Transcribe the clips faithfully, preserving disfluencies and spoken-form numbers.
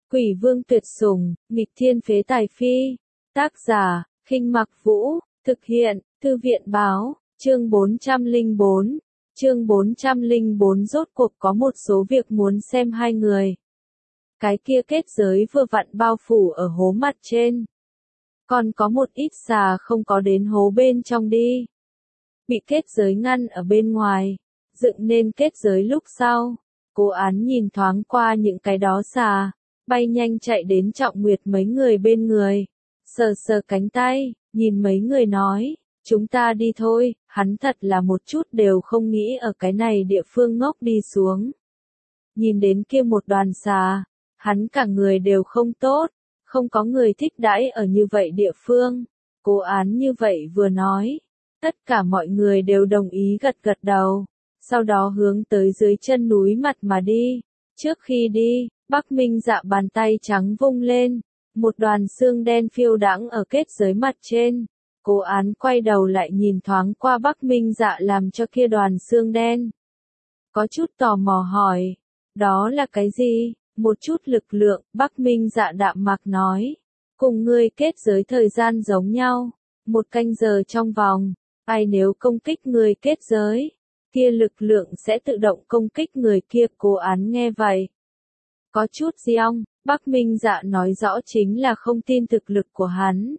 Quỷ vương tuyệt sủng, nghịch thiên phế tài phi. Tác giả, Khinh Mặc Vũ, thực hiện, Thư viện báo, chương bốn trăm lẻ bốn. Chương bốn trăm lẻ bốn rốt cuộc có một số việc muốn xem hai người. Cái kia kết giới vừa vặn bao phủ ở hố mặt trên. Còn có một ít xà không có đến hố bên trong đi. Bị kết giới ngăn ở bên ngoài, dựng nên kết giới lúc sau. Cố Án nhìn thoáng qua những cái đó xà, bay nhanh chạy đến Trọng Nguyệt mấy người bên người. Sờ sờ cánh tay, nhìn mấy người nói, chúng ta đi thôi, hắn thật là một chút đều không nghĩ ở cái này địa phương ngốc đi xuống. Nhìn đến kia một đoàn xà, hắn cả người đều không tốt, không có người thích đãi ở như vậy địa phương. Cố Án như vậy vừa nói, tất cả mọi người đều đồng ý gật gật đầu, sau đó hướng tới dưới chân núi mặt mà đi. Trước khi đi, Bắc Minh Dạ bàn tay trắng vung lên, một đoàn xương đen phiêu đãng ở kết giới mặt trên. Cố Án quay đầu lại nhìn thoáng qua Bắc Minh Dạ làm cho kia đoàn xương đen. Có chút tò mò hỏi, đó là cái gì? Một chút lực lượng, Bắc Minh Dạ đạm mạc nói, cùng ngươi kết giới thời gian giống nhau, một canh giờ trong vòng, ai nếu công kích người kết giới, kia lực lượng sẽ tự động công kích người kia. Cố Án nghe vậy, có chút giong, Bắc Minh Dạ nói rõ chính là không tin thực lực của hắn.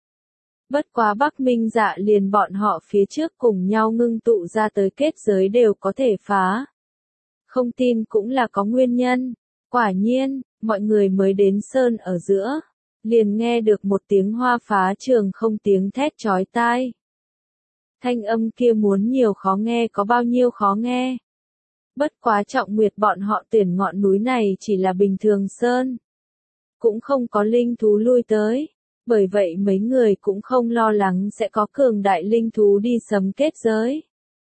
Bất quá Bắc Minh Dạ liền bọn họ phía trước cùng nhau ngưng tụ ra tới kết giới đều có thể phá. Không tin cũng là có nguyên nhân. Quả nhiên, mọi người mới đến sơn ở giữa, liền nghe được một tiếng hoa phá trường không tiếng thét chói tai. Thanh âm kia muốn nhiều khó nghe có bao nhiêu khó nghe. Bất quá Trọng Nguyệt bọn họ tuyển ngọn núi này chỉ là bình thường sơn, cũng không có linh thú lui tới, bởi vậy mấy người cũng không lo lắng sẽ có cường đại linh thú đi sấm kết giới.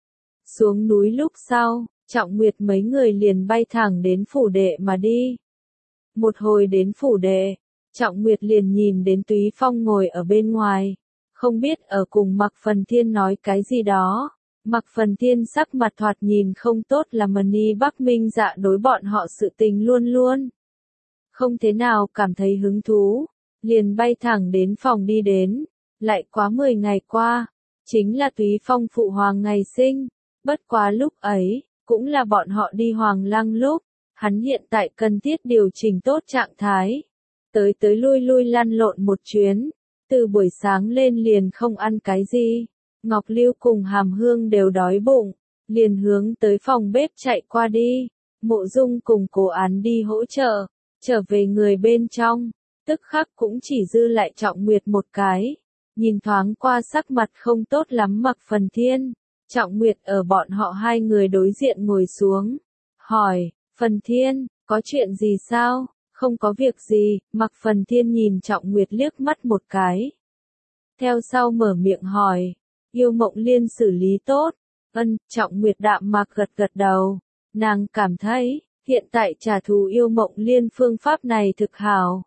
Xuống núi lúc sau, Trọng Nguyệt mấy người liền bay thẳng đến phủ đệ mà đi. Một hồi đến phủ đệ, Trọng Nguyệt liền nhìn đến Túy Phong ngồi ở bên ngoài, không biết ở cùng Mạc Phần Thiên nói cái gì đó. Mạc Phần Thiên sắc mặt thoạt nhìn không tốt là Mani Bắc Minh Dạ đối bọn họ sự tình luôn luôn không thế nào cảm thấy hứng thú, liền bay thẳng đến phòng đi đến. Lại quá mười ngày qua, chính là Túy Phong phụ hoàng ngày sinh, bất quá lúc ấy, cũng là bọn họ đi Hoàng Lăng lúc, hắn hiện tại cần thiết điều chỉnh tốt trạng thái. Tới tới lui lui lăn lộn một chuyến, từ buổi sáng lên liền không ăn cái gì. Ngọc Lưu cùng Hàm Hương đều đói bụng, liền hướng tới phòng bếp chạy qua đi. Mộ Dung cùng Cố Án đi hỗ trợ, trở về người bên trong, tức khắc cũng chỉ dư lại Trọng Nguyệt một cái. Nhìn thoáng qua sắc mặt không tốt lắm Mạc Phần Thiên, Trọng Nguyệt ở bọn họ hai người đối diện ngồi xuống, hỏi, Phần Thiên, có chuyện gì sao? Không có việc gì. Mạc Phần Thiên nhìn Trọng Nguyệt liếc mắt một cái, theo sau mở miệng hỏi, Yêu Mộng Liên xử lý tốt? Ân. Trọng Nguyệt đạm mạc gật gật đầu, nàng cảm thấy, hiện tại trả thù Yêu Mộng Liên phương pháp này thực hảo.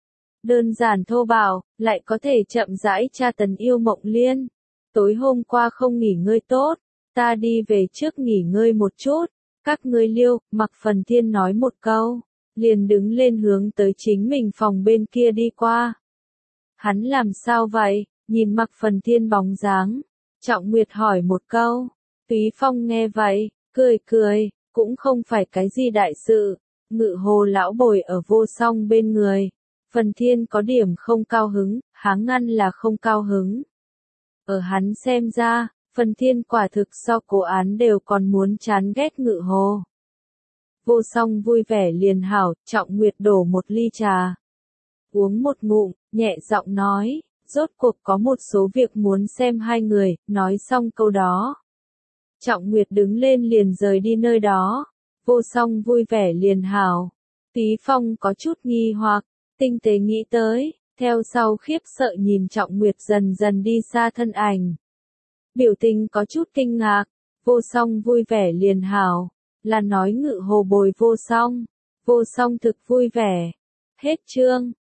Đơn giản thô bạo, lại có thể chậm rãi tra tấn Yêu Mộng Liên. Tối hôm qua không nghỉ ngơi tốt, ta đi về trước nghỉ ngơi một chút, các ngươi liêu. Mạc Phần Thiên nói một câu, liền đứng lên hướng tới chính mình phòng bên kia đi qua. Hắn làm sao vậy? Nhìn Mạc Phần Thiên bóng dáng, Trọng Nguyệt hỏi một câu. Túy Phong nghe vậy, cười cười, cũng không phải cái gì đại sự. Ngự Hồ lão bồi ở Vô Song bên người, Phần Thiên có điểm không cao hứng, háng ngăn là không cao hứng. Ở hắn xem ra, Phần Thiên quả thực so Cố Án đều còn muốn chán ghét Ngự Hồ. Vô Song vui vẻ liền hảo. Trọng Nguyệt đổ một ly trà, uống một ngụm, nhẹ giọng nói, rốt cuộc có một số việc muốn xem hai người. Nói xong câu đó, Trọng Nguyệt đứng lên liền rời đi nơi đó. Vô Song vui vẻ liền hảo. Túy Phong có chút nghi hoặc, tinh tế nghĩ tới, theo sau khiếp sợ nhìn Trọng Nguyệt dần dần đi xa thân ảnh. Biểu tình có chút kinh ngạc. Vô Song vui vẻ liền hảo, là nói Ngự Hồ bồi Vô Song. Vô Song thực vui vẻ. Hết chương.